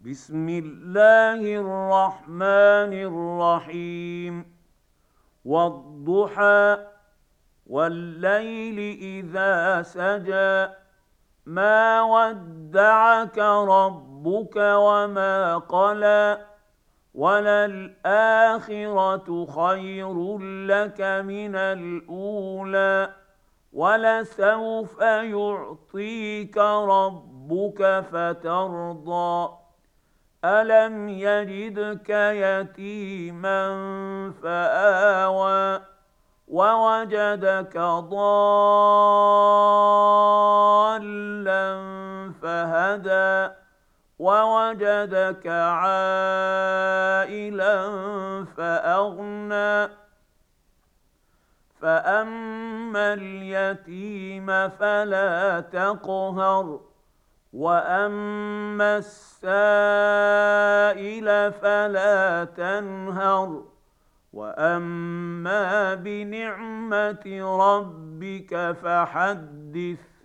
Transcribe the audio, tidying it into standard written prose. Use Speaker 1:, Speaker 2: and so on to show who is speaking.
Speaker 1: بسم الله الرحمن الرحيم. والضحى والليل إذا سجى ما ودعك ربك وما قلى وللآخرة خير لك من الأولى ولسوف يعطيك ربك فترضى ألم يجدك يتيما فآوى ووجدك ضالا فهدى ووجدك عائلا فأغنى فأما اليتيم فلا تقهر وأما السائل فلا تنهر وأما بنعمة ربك فحدث.